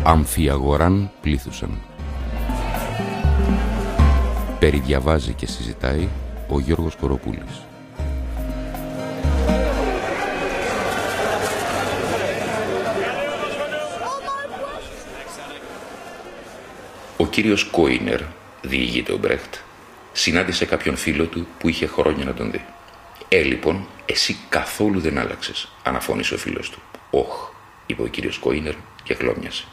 Αμφιαγοράν πλήθουσαν. Περιδιαβάζει και συζητάει ο Γιώργος Κοροπούλης. Ο κύριος Κόινερ, διηγείται ο Μπρέχτ, συνάντησε κάποιον φίλο του που είχε χρόνια να τον δει. Λοιπόν, εσύ καθόλου δεν άλλαξες, αναφώνησε ο φίλος του. «Όχ», είπε ο κύριος Κόινερ και χλώμιασε.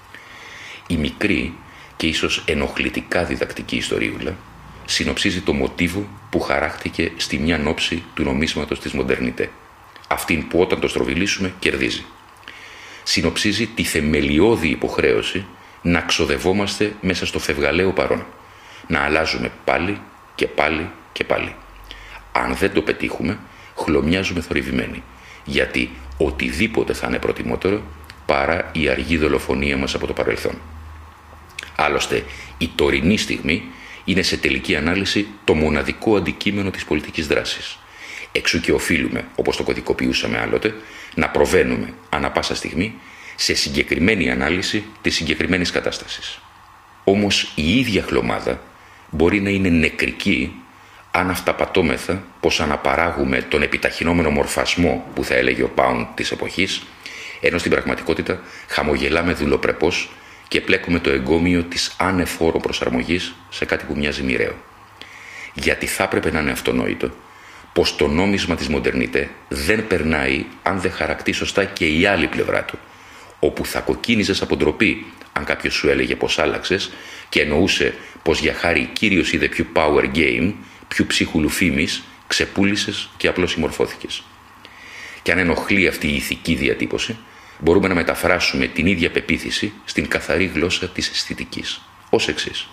Η μικρή και ίσως ενοχλητικά διδακτική ιστορίουλα συνοψίζει το μοτίβο που χαράχτηκε στη μια νόψη του νομίσματος της Μοντερνιτέ, αυτήν που όταν το στροβιλήσουμε κερδίζει. Συνοψίζει τη θεμελιώδη υποχρέωση να ξοδευόμαστε μέσα στο φευγαλαίο παρόν, να αλλάζουμε πάλι και πάλι και πάλι. Αν δεν το πετύχουμε, χλωμιάζουμε θορυβημένοι, γιατί οτιδήποτε θα είναι προτιμότερο παρά η αργή δολοφονία μας από το παρελθόν. Άλλωστε, η τωρινή στιγμή είναι σε τελική ανάλυση το μοναδικό αντικείμενο της πολιτικής δράσης. Εξού και οφείλουμε, όπως το κωδικοποιούσαμε άλλοτε, να προβαίνουμε ανά πάσα στιγμή σε συγκεκριμένη ανάλυση της συγκεκριμένης κατάστασης. Όμως η ίδια χλωμάδα μπορεί να είναι νεκρική αν αυταπατώμεθα πως αναπαράγουμε τον επιταχυνόμενο μορφασμό που θα έλεγε ο Πάουντ της εποχής, ενώ στην πραγματικότητα χαμογελάμε δουλοπρεπώς και πλέκουμε το εγκόμιο της ανεφόρου προσαρμογής σε κάτι που μοιάζει μοιραίο. Γιατί θα έπρεπε να είναι αυτονόητο πως το νόμισμα της Μοντερνιτέ δεν περνάει αν δεν χαρακτεί σωστά και η άλλη πλευρά του, όπου θα κοκκίνιζες από ντροπή αν κάποιος σου έλεγε πως άλλαξες και εννοούσε πως για χάρη κύριος είδε πιο power game, πιο ψίχουλου φήμης, ξεπούλησες και απλώς συμμορφώθηκες. Και αν ενοχλεί αυτή η ηθική διατύπωση, μπορούμε να μεταφράσουμε την ίδια πεποίθηση στην καθαρή γλώσσα της αισθητικής, ως εξής.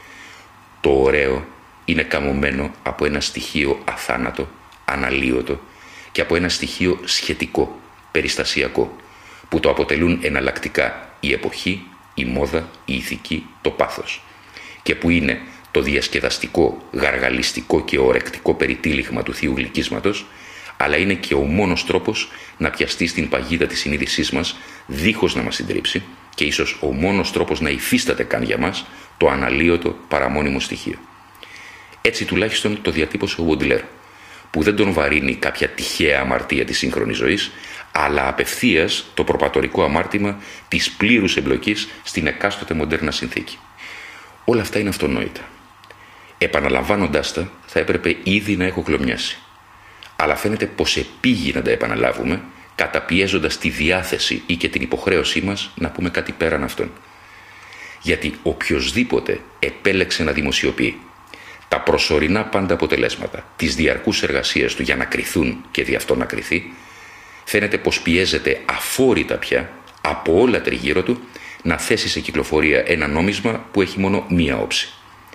Το ωραίο είναι καμωμένο από ένα στοιχείο αθάνατο, αναλύωτο και από ένα στοιχείο σχετικό, περιστασιακό, που το αποτελούν εναλλακτικά η εποχή, η μόδα, η ηθική, το πάθος, και που είναι το διασκεδαστικό, γαργαλιστικό και ορεκτικό περιτύλιγμα του θείου γλυκίσματος, αλλά είναι και ο μόνος τρόπος να πιαστεί στην παγίδα της συνείδησής μας, δίχως να μας συντρίψει, και ίσως ο μόνος τρόπος να υφίσταται καν για μας το αναλύωτο παραμόνιμο στοιχείο. Έτσι τουλάχιστον το διατύπωσε ο Baudelaire, που δεν τον βαρύνει κάποια τυχαία αμαρτία της σύγχρονης ζωής, αλλά απευθείας το προπατορικό αμάρτημα της πλήρους εμπλοκής στην εκάστοτε μοντέρνα συνθήκη. Όλα αυτά είναι αυτονόητα. Επαναλαμβάνοντάς τα, θα έπρεπε ήδη να έχω χλωμιάσει. Αλλά φαίνεται πως επήγει να τα επαναλάβουμε, καταπιέζοντας τη διάθεση ή και την υποχρέωσή μας να πούμε κάτι πέραν αυτών. Γιατί οποιοσδήποτε επέλεξε να δημοσιοποιεί τα προσωρινά πάντα αποτελέσματα της διαρκούς εργασίας του για να κριθούν και δι' αυτό να κριθεί, φαίνεται πως πιέζεται αφόρητα πια από όλα τριγύρω του να θέσει σε κυκλοφορία ένα νόμισμα που έχει μόνο μία όψη.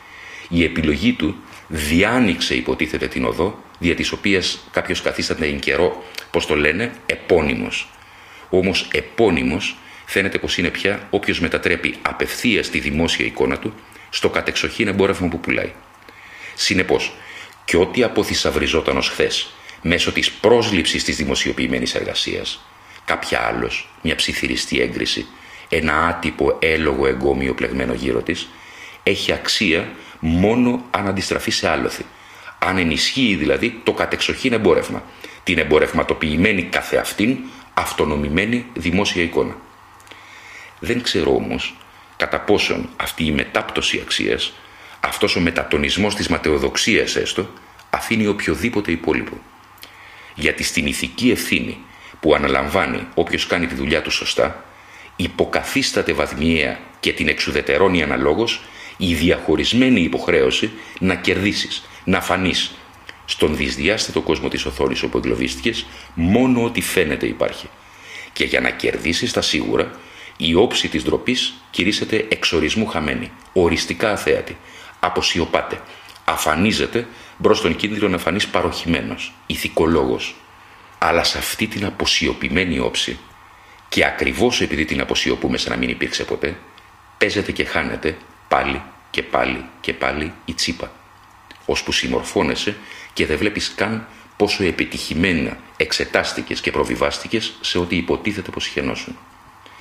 Η επιλογή του διάνοιξε, υποτίθεται, την οδό δια της οποίας κάποιος καθίσταται εν καιρό, πως το λένε, επώνυμος. Όμως επώνυμος φαίνεται πως είναι πια όποιος μετατρέπει απευθείας τη δημόσια εικόνα του στο κατεξοχήν εμπόρευμα που πουλάει. Συνεπώς, και ό,τι αποθυσαυριζόταν ως χθες μέσω της πρόσληψης της δημοσιοποιημένης εργασίας, κάποια άλλος, μια ψιθυριστή έγκριση, ένα άτυπο έλογο εγκόμιο πλεγμένο γύρω της, έχει αξία μόνο αν αντιστραφεί σε άλοθη. Αν ενισχύει δηλαδή το κατεξοχήν εμπόρευμα, την εμπορευματοποιημένη καθεαυτήν αυτονομημένη δημόσια εικόνα. Δεν ξέρω όμως κατά πόσον αυτή η μετάπτωση αξίας, αυτός ο μετατονισμός της ματαιοδοξίας έστω, αφήνει οποιοδήποτε υπόλοιπο. Γιατί στην ηθική ευθύνη που αναλαμβάνει όποιος κάνει τη δουλειά του σωστά, υποκαθίσταται βαθμιαία και την εξουδετερώνει αναλόγως η διαχωρισμένη υποχρέωση να κερδίσεις, να φανείς στον δυσδιάστατο κόσμο της οθόνης όπου εγκλωβίστηκες μόνο ό,τι φαίνεται υπάρχει. Και για να κερδίσεις τα σίγουρα, η όψη της ντροπής κηρύσσεται εξορισμού χαμένη, οριστικά αθέατη, αποσιωπάται, αφανίζεται μπρος στον κίνδυνο να φανείς παροχημένος, ηθικολόγος. Αλλά σε αυτή την αποσιωπημένη όψη, και ακριβώς επειδή την αποσιωπούμε σαν να μην υπήρξε ποτέ, παίζεται και χάνεται πάλι και πάλι και πάλι η τσίπα, ώσπου συμμορφώνεσαι και δεν βλέπεις καν πόσο επιτυχημένα εξετάστηκες και προβιβάστηκες σε ό,τι υποτίθεται πως χαινόσουν.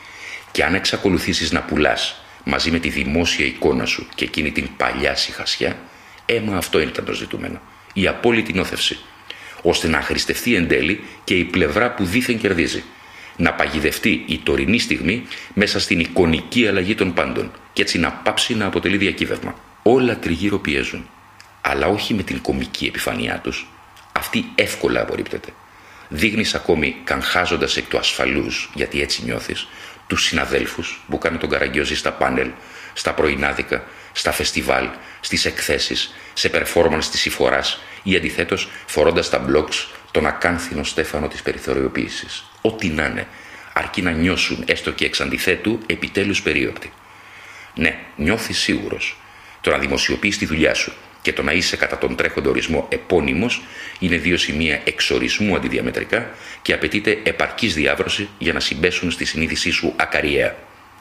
Και αν εξακολουθήσεις να πουλάς μαζί με τη δημόσια εικόνα σου και εκείνη την παλιά σιχασιά, αυτό ήταν το ζητούμενο. Η απόλυτη νόθευση, ώστε να αχρηστευτεί εν τέλει και η πλευρά που δήθεν κερδίζει. Να παγιδευτεί η τωρινή στιγμή μέσα στην εικονική αλλαγή των πάντων και έτσι να πάψει να αποτελεί διακύβευμα. Όλα τριγύρω πιέζουν, αλλά όχι με την κομική επιφανειά τους. Αυτή εύκολα απορρίπτεται. Δείχνεις ακόμη καγχάζοντας εκ του ασφαλούς, γιατί έτσι νιώθεις, τους συναδέλφους που κάνουν τον καραγκιόζη στα πάνελ, στα πρωινάδικα, στα φεστιβάλ, στις εκθέσεις, σε performance της Ιφοράς ή αντιθέτως φορώντας τα blogs τον ακάνθινο στέφανο της περιθωριοποίησης. Ό,τι να είναι, αρκεί να νιώσουν έστω και εξ αντιθέτου επιτέλους περίοπτοι. Ναι, νιώθεις σίγουρος. Το να δημοσιοποιείς τη δουλειά σου και το να είσαι κατά τον τρέχοντα ορισμό επώνυμος είναι δύο σημεία εξορισμού αντιδιαμετρικά και απαιτείται επαρκής διάβρωση για να συμπέσουν στη συνείδησή σου ακαριέα.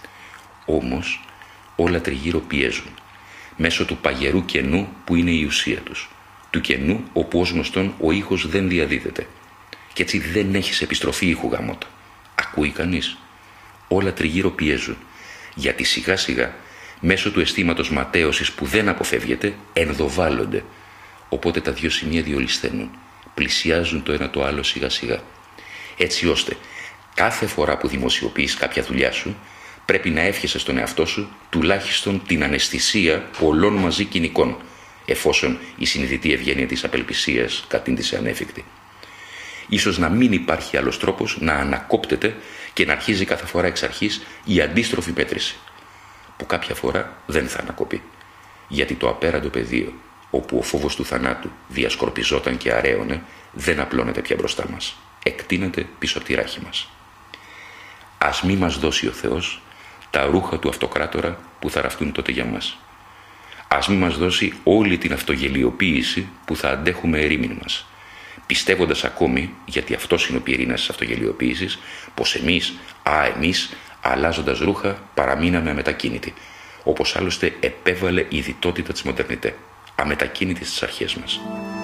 Όμως όλα τριγύρω πιέζουν, μέσω του παγερού κενού που είναι η ουσία τους, του κενού όπου ως γνωστόν ο ήχος δεν διαδίδεται. Και έτσι δεν έχεις επιστροφή ήχου γαμώτο. Ακούει κανείς? Όλα τριγύρω πιέζουν, γιατί σιγά σιγά μέσω του αισθήματος ματέωσης που δεν αποφεύγεται ενδοβάλλονται. Οπότε τα δύο σημεία διολυσθένουν, πλησιάζουν το ένα το άλλο σιγά σιγά. Έτσι ώστε κάθε φορά που δημοσιοποιείς κάποια δουλειά σου πρέπει να εύχεσαι στον εαυτό σου τουλάχιστον την αναισθησία πολλών μαζί κοινικών, εφόσον η συνειδητή ευγένεια της απελπισίας κατήντησε ανέφικτη. Ίσως να μην υπάρχει άλλος τρόπος να ανακόπτεται και να αρχίζει κάθε φορά εξ αρχής η αντίστροφη μέτρηση, που κάποια φορά δεν θα ανακοπεί, γιατί το απέραντο πεδίο, όπου ο φόβος του θανάτου διασκορπιζόταν και αραίωνε, δεν απλώνεται πια μπροστά μας, εκτείνεται πίσω από τη ράχη μας. Ας μη μας δώσει ο Θεός τα ρούχα του αυτοκράτορα που θα ραφτούν τότε για μας. Ας μη μας δώσει όλη την αυτογελιοποίηση που θα αντέχουμε ερήμην μας, πιστεύοντας ακόμη, γιατί αυτός είναι ο πυρήνας της αυτογελιοποίησης, πως εμείς, αλλάζοντας ρούχα, παραμείναμε αμετακίνητοι, όπως άλλωστε επέβαλε η διτότητα της μοντερνιτέ, αμετακίνητη στις αρχές μας.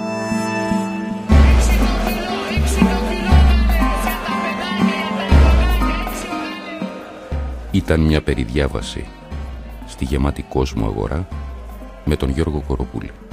Ήταν μια περιδιάβαση στη γεμάτη κόσμο αγορά με τον Γιώργο Κοροπούλη.